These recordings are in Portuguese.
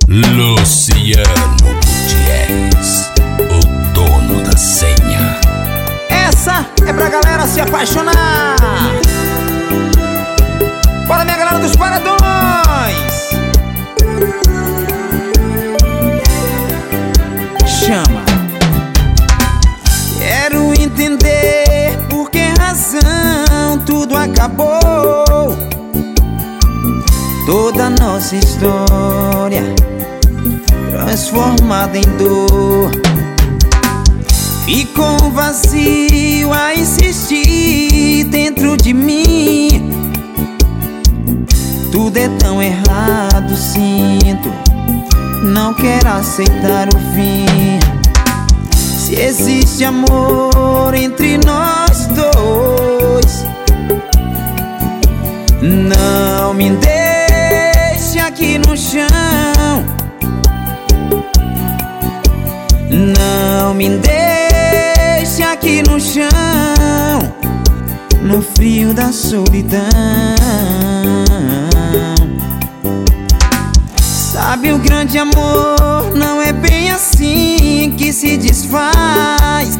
Luciano Gutierrez, o dono da senha. Essa é pra galera se apaixonar. Bora, minha galera dos paredões. Chama. Quero entender por que razão tudo acabou. Toda nossa história transformada em dor. Ficou um vazio a insistir dentro de mim. Tudo é tão errado, sinto. Não quero aceitar o fim. Se existe amor entre nós dois, não me deixe aqui no chão. Não me deixe aqui no chão, no frio da solidão. Sabe, o grande amor não é bem assim que se desfaz.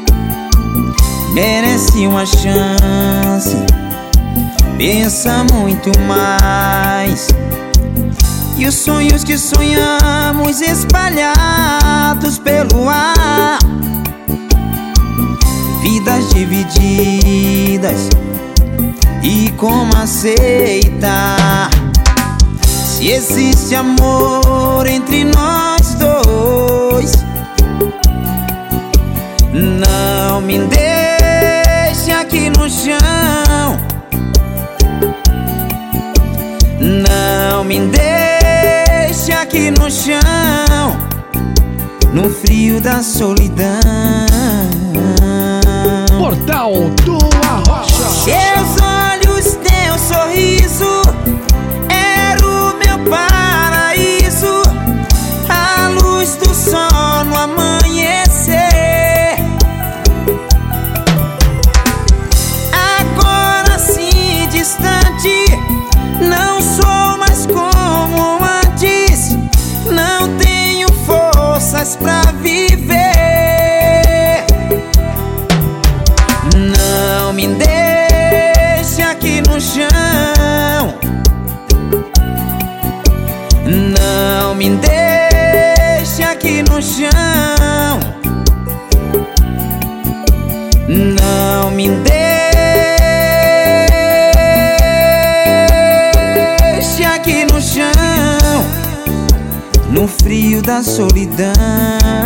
Merece uma chance, pensa muito mais. E os sonhos que sonhamos espalhados pelo ar, vidas divididas, e como aceitar? Se existe amor entre nós dois, não me deixe aqui no chão. Não me deixe aqui no chão, no frio da solidão. Portal do Arrocha. Seus olhos, teu sorriso era o meu paraíso, a luz do sol no amanhecer. Agora sim distante, não sou mais como antes. Não tenho forças pra viver. Não me deixe aqui no chão. Não me deixe aqui no chão. Não me deixe aqui no chão, no frio da solidão.